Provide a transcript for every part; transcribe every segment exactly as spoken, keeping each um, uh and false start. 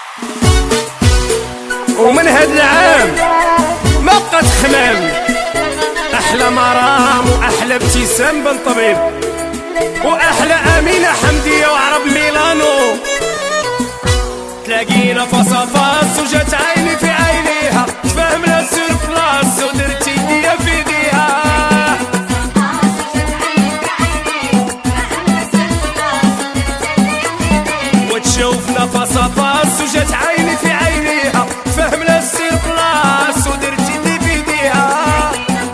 ومن هاد العام ما بقات خمام، احلى مرام واحلى ابتسام بن طبيب، واحلى امينه حمديه وعرب ميلانو. تلاقينا فاصا فاس وجات عيني في عينيها، تفهمنا سور بلاص ودرت يديا في يديها. وتشوفنا فاصا فاس وجات عيني في عينيها، فهمنا السير بلاص ودرت يدي في يديها.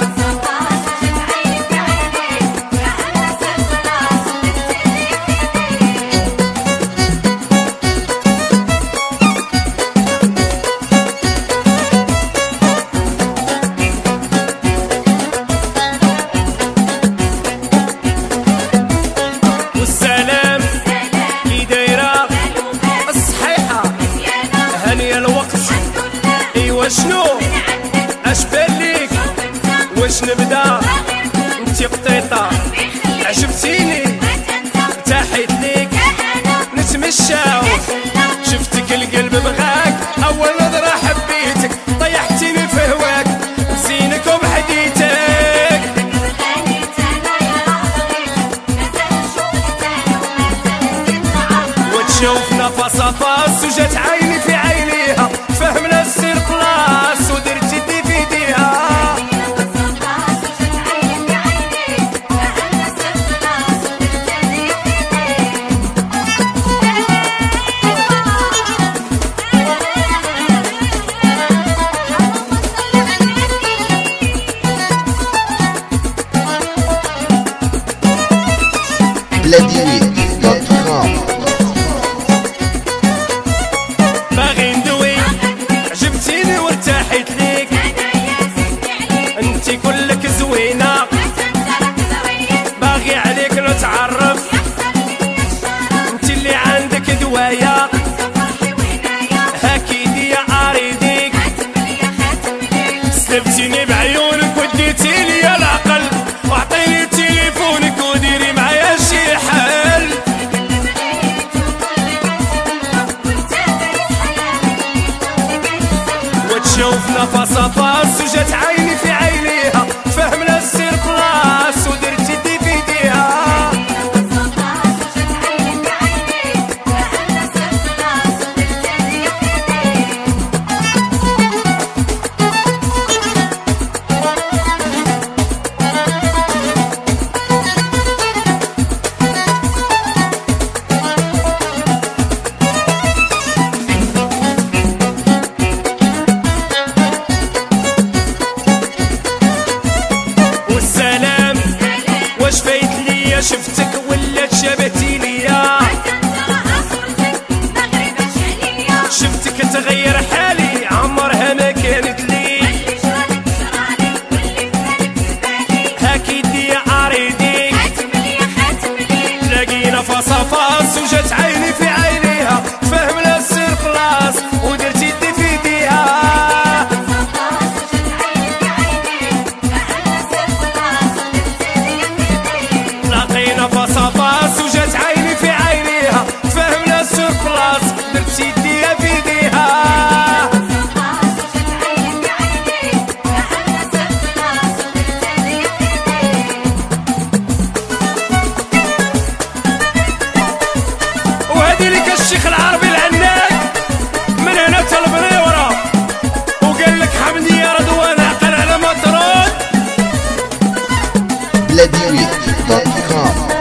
والسلام كي دايره الصحيحه هانيه الوقت. ايوا شنو اش باليك واش نبدا انتي قطيطه عجبتيني ارتاحيت ليك نتمشاو. شفتك القلب بغاك اول نظره حبيتك، طيحتيني في هواك زينك وبحديتك. وتشوفنا فاصا فاس وجات عيني في عينيها، فهمنا السير بلاص ودرت يدي في يديها. بلاديوي دوت كوم. باغي ندوي عجبتيني وارتاحيت ليك، انتي كلك زوينة باغي عليك نتعرف، انتي اللي عندك دوايا هاكي ديا اريديك. سلبتيني بعيونك وديتيلي العقل، وعطيني تليفونك وديري معايا شي حل. وتشوفنا فاصا فاس وجات عيني في عينيها، فهمنا السير بلاص ودرت يدي في يديها. والسلام واش فايت ليا شفتك ولا تشابهتي ليا، شفتك تغير حالي عمرها ما كانت لي. هاكي ديا اريديك تلاقينا فاصا فاس وجات عيني في عينيها، فهمنا السير بلاص ودرت يدي في يديها. لقينا فاصا فاس وجات عيني في عينيها، فهمنا السير بلاص درت يديها في يديها. وهادي لك الشيخ العربي العناك من هنا تلبنيورة، وقال لك حمدية رضوان عقل على ما ترد. بلاديوي دوت كوم.